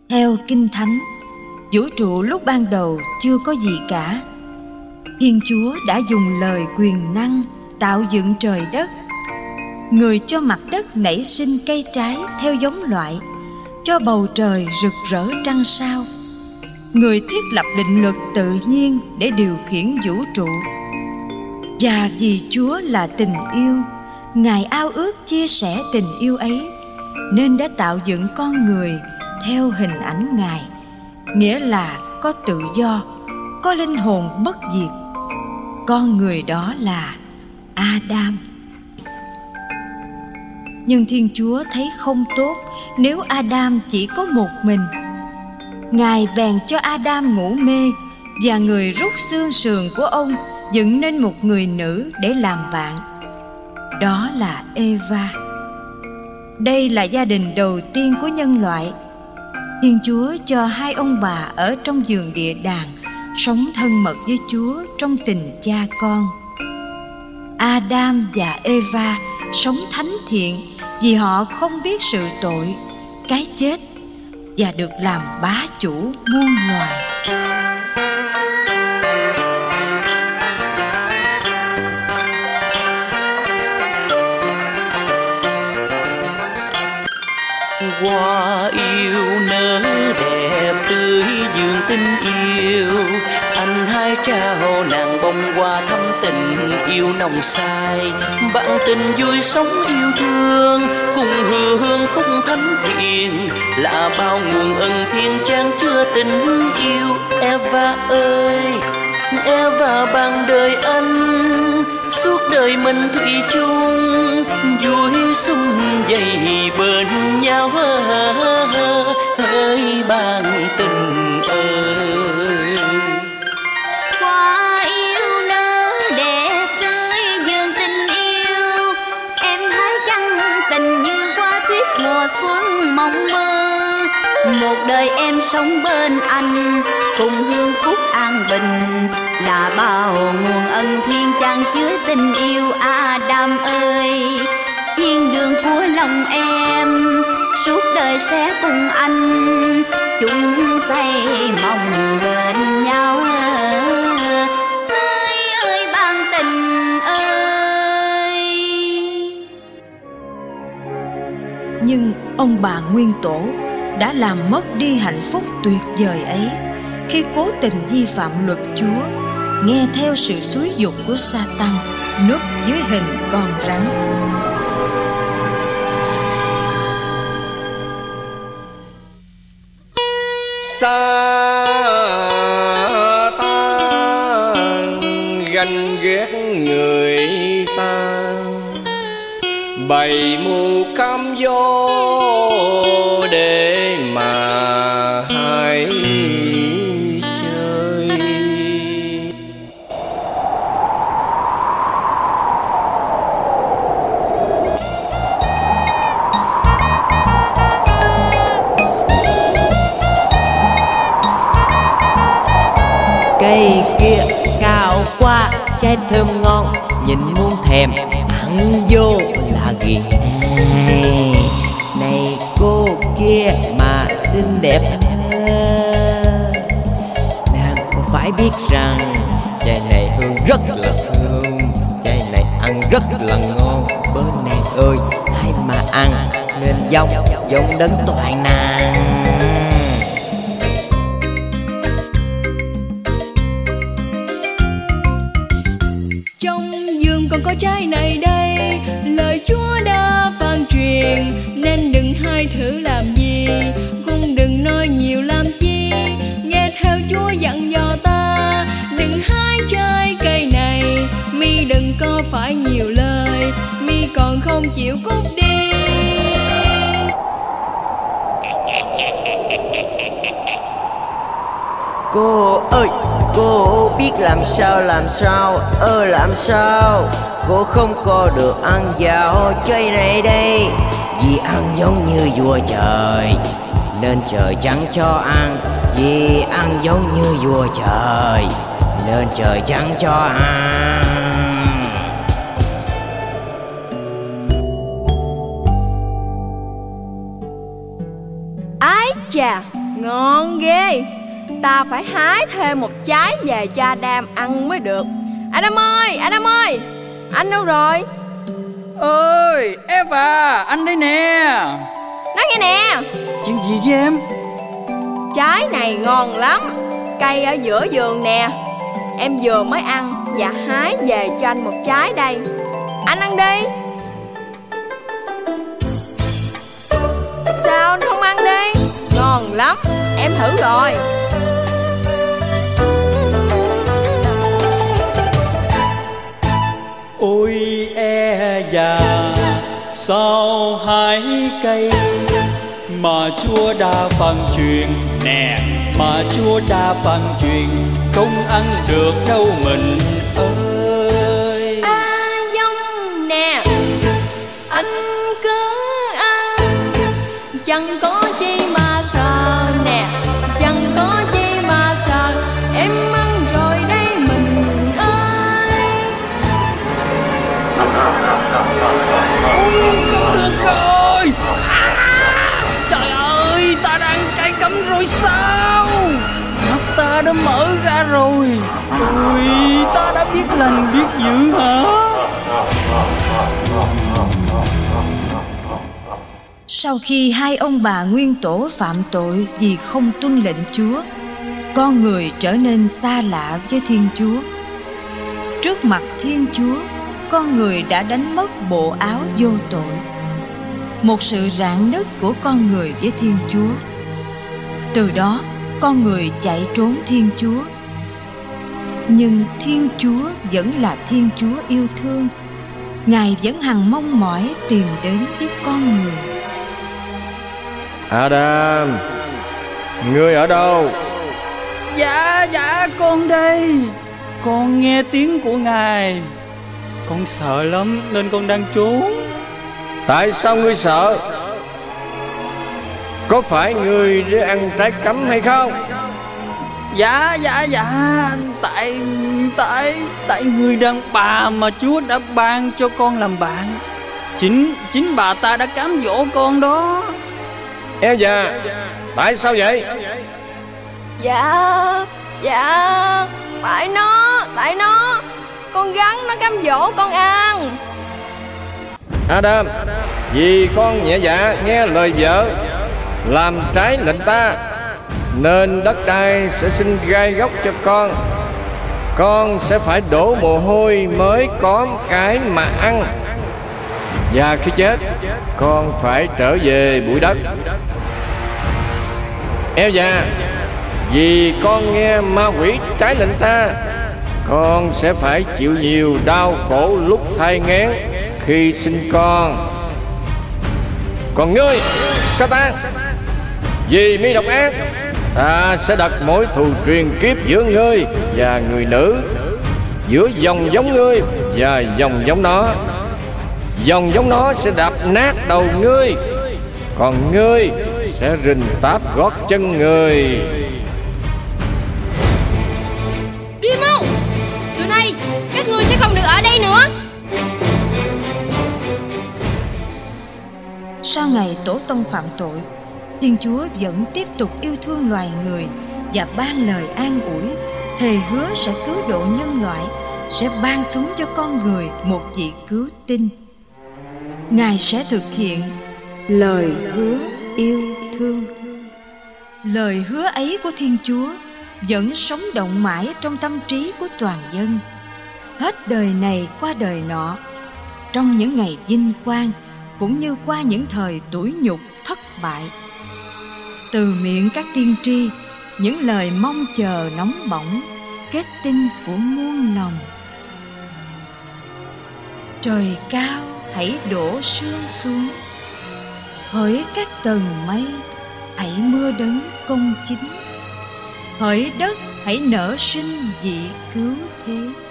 Theo Kinh Thánh, vũ trụ lúc ban đầu chưa có gì cả. Thiên Chúa đã dùng lời quyền năng tạo dựng trời đất. Người cho mặt đất nảy sinh cây trái theo giống loại, cho bầu trời rực rỡ trăng sao. Người thiết lập định luật tự nhiên để điều khiển vũ trụ. Và vì Chúa là tình yêu, Ngài ao ước chia sẻ tình yêu ấy, nên đã tạo dựng con người theo hình ảnh Ngài, nghĩa là có tự do, có linh hồn bất diệt. Con người đó là Adam. Nhưng Thiên Chúa thấy không tốt nếu Adam chỉ có một mình. Ngài bèn cho Adam ngủ mê, và người rút xương sườn của ông dựng nên một người nữ để làm bạn. Đó là Eva. Đây là gia đình đầu tiên của nhân loại. Thiên Chúa cho hai ông bà ở trong vườn địa đàng sống thân mật với Chúa trong tình cha con. Adam và Eva sống thánh thiện vì họ không biết sự tội, cái chết và được làm bá chủ muôn loài. Hoa yêu nở đẹp tươi vườn tình yêu, anh hai trao nàng bông hoa thắm tình yêu nồng say. Bạn tình vui sống yêu thương cùng hương khúc thánh thiện, là bao nguồn ân thiên chan chứa tình yêu. Eva ơi, Eva ban đời anh, suốt đời mình thủy chung, vui sum vầy bên nhau. Ơi bạn tình ơi, hoa yêu nở đẹp tươi vườn tình yêu, em hái trăng tình như hoa tuyết mùa xuân mộng mơ. Một đời em sống bên anh cùng hương phúc an bình, là bao nguồn ân thiên chan chứa tình yêu. Adam ơi, thiên đường của lòng em suốt đời sẽ cùng anh, chúng xây mong bên nhau. Ơi ơi bạn tình ơi. Nhưng ông bà Nguyên Tổ đã làm mất đi hạnh phúc tuyệt vời ấy khi cố tình vi phạm luật Chúa, nghe theo sự xúi giục của Sa-tan núp dưới hình con rắn. Sa-tan ganh ghét người ta, bày mưu cám dỗ để mà hại chơi. Cây kia cao quá, trái thơm ngon, nhìn muôn thèm, ăn vô là ghiền. Này cô kia mà xinh đẹp, nàng có phải biết rằng trái này hương rất là thơm, trái này ăn rất là ngon. Bên nàng ơi, hay mà ăn nên giống đấng toàn nàng. Trong vườn còn có trái này đây, lời Chúa đã phán truyền, nên đừng hay thử làm gì, cũng đừng nói nhiều làm chi. Nghe theo Chúa dặn dò ta, đừng hái trái cây này, mi đừng có phải nhiều lời, mi còn không chịu cút đi. Cô ơi, cô biết làm sao, làm sao cô không có được ăn vào trái này đây. Vì ăn giống như vua trời nên trời chẳng cho ăn, vì ăn giống như vua trời nên trời chẳng cho ăn. Ái chà, Ngon ghê. Ta phải hái thêm một trái về cho Adam ăn mới được. Adam ơi, Adam ơi, anh đâu rồi? Ơi, Eva, anh đây nè. Nói nghe nè. Chuyện gì với em? Trái này ngon lắm, cây ở giữa vườn nè. Em vừa mới ăn và hái về cho anh một trái đây. Anh ăn đi. Sao anh không ăn đi? Ngon lắm, em thử rồi. Ôi e già, sao hái cây mà Chúa đã phán truyền nè, mà Chúa đã phán truyền không ăn được đâu mình ơi. Dông nè, anh cứ ăn, chẳng có chi mà sợ nè, chẳng có chi mà sợ. Em ăn rồi đây mình ơi. Ôi, không được rồi. Trời ơi, ta đang trái cấm rồi sao? Mắt ta đã mở ra rồi. Ôi, ta đã biết lành biết dữ hả? Sau khi hai ông bà nguyên tổ phạm tội vì không tuân lệnh Chúa, con người trở nên xa lạ với Thiên Chúa. Trước mặt Thiên Chúa, con người đã đánh mất bộ áo vô tội, một sự rạn nứt của con người với Thiên Chúa. Từ đó, con người chạy trốn Thiên Chúa. Nhưng Thiên Chúa vẫn là Thiên Chúa yêu thương. Ngài vẫn hằng mong mỏi tìm đến với con người. Adam, ngươi ở đâu? Dạ, con đây. Con nghe tiếng của Ngài. Con sợ lắm nên con đang trốn. Tại sao ngươi sợ? Có phải ngươi để ăn trái cấm hay không? Dạ. Tại người đàn bà mà Chúa đã ban cho con làm bạn, chính bà ta đã cám dỗ con đó. Eo già, tại sao vậy? Dạ, tại nó, con rắn nó cám dỗ con ăn. Adam, vì con nhẹ dạ nghe lời vợ, làm trái lệnh ta, nên đất đai sẽ sinh gai góc cho con. Con sẽ phải đổ mồ hôi mới có cái mà ăn. Và khi chết, con phải trở về bụi đất. Eo già, vì con nghe ma quỷ trái lệnh ta, con sẽ phải chịu nhiều đau khổ lúc thai nghén khi sinh con. Còn ngươi, Satan, vì mi độc ác, ta sẽ đặt mối thù truyền kiếp giữa ngươi và người nữ, giữa dòng giống ngươi và dòng giống nó. Dòng giống nó sẽ đạp nát đầu ngươi, còn ngươi sẽ rình táp gót chân người. Đi mau, từ nay các ngươi sẽ không được ở đây nữa. Sau ngày tổ tông phạm tội, Thiên Chúa vẫn tiếp tục yêu thương loài người và ban lời an ủi, thề hứa sẽ cứu độ nhân loại, sẽ ban xuống cho con người một vị cứu tinh. Ngài sẽ thực hiện lời hứa yêu thương. Lời hứa ấy của Thiên Chúa vẫn sống động mãi trong tâm trí của toàn dân, hết đời này qua đời nọ, trong những ngày vinh quang cũng như qua những thời tủi nhục thất bại. Từ miệng các tiên tri, những lời mong chờ nóng bỏng, kết tinh của muôn lòng. Trời cao hãy đổ sương xuống, hỡi các tầng mây hãy mưa đấng công chính, hỡi đất hãy nở sinh vị cứu thế.